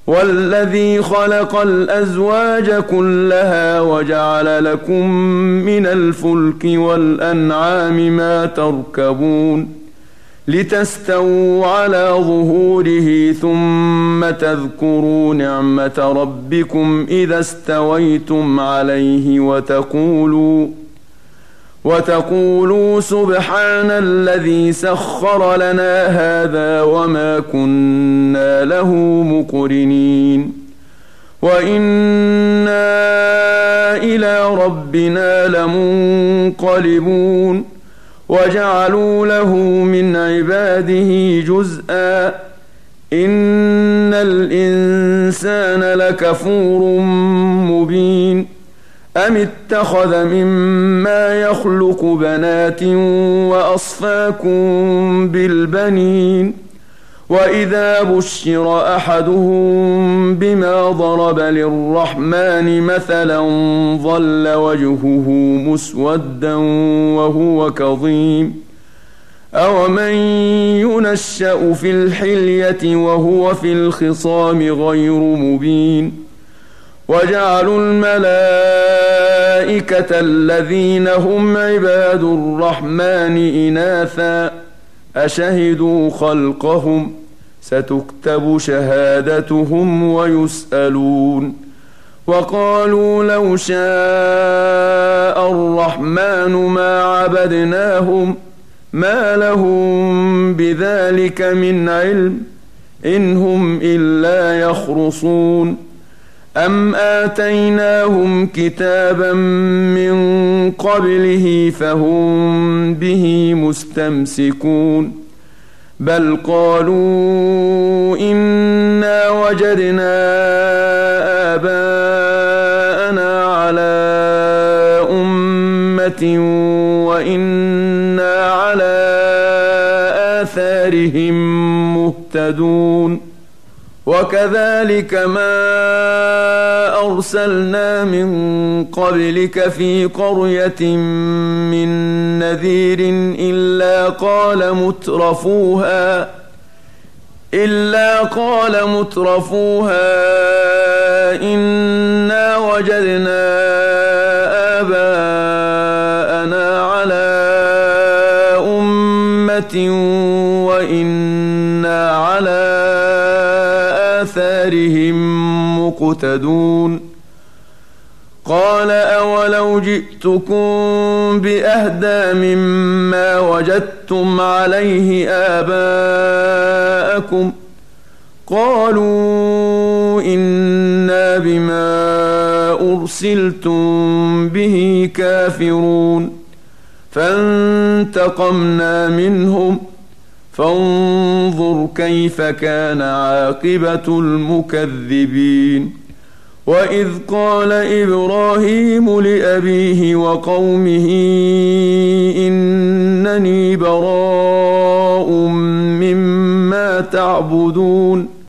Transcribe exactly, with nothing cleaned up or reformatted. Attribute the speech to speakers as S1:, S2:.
S1: والذي خلق الأزواج كلها وجعل لكم من الفلك والأنعام ما تركبون لتستووا على ظهوره ثم تذكروا نعمة ربكم إذا استويتم عليه وتقولوا وتقولوا سبحان الذي سخر لنا هذا وما كنا له مقرنين وإنا إلى ربنا لمنقلبون وجعلوا له من عباده جزءا إن الإنسان لكفور مبين أم اتخذ مما يخلق بنات وأصفاكم بالبنين وإذا بشر أحدهم بما ضرب للرحمن مثلا ظل وجهه مسودا وهو كظيم أومن ينشأ في الحلية وهو في الخصام غير مبين وجعلوا الملائكة الذين هم عباد الرحمن إناثا أشهدوا خلقهم ستكتب شهادتهم ويسألون وقالوا لو شاء الرحمن ما عبدناهم ما لهم بذلك من علم إن هم إلا يخرصون أم آتيناهم كتابا من قبله فهم به مستمسكون بل قالوا إنا وجدنا آباءنا على أمة وإنا على آثارهم مهتدون وكذلك ما أرسلنا من قبلك في قرية من نذير إلا قال مترفوها إلا قال مترفوها إنا وجدنا آباءنا على أمة وإنا على آثارهم مقتدون قال أولو جئتكم بأهدى مما وجدتم عليه آباءكم قالوا إنا بما أرسلتم به كافرون فانتقمنا منهم فانظر كيف كان عاقبة المكذبين وإذ قال إبراهيم لأبيه وقومه إنني براء مما تعبدون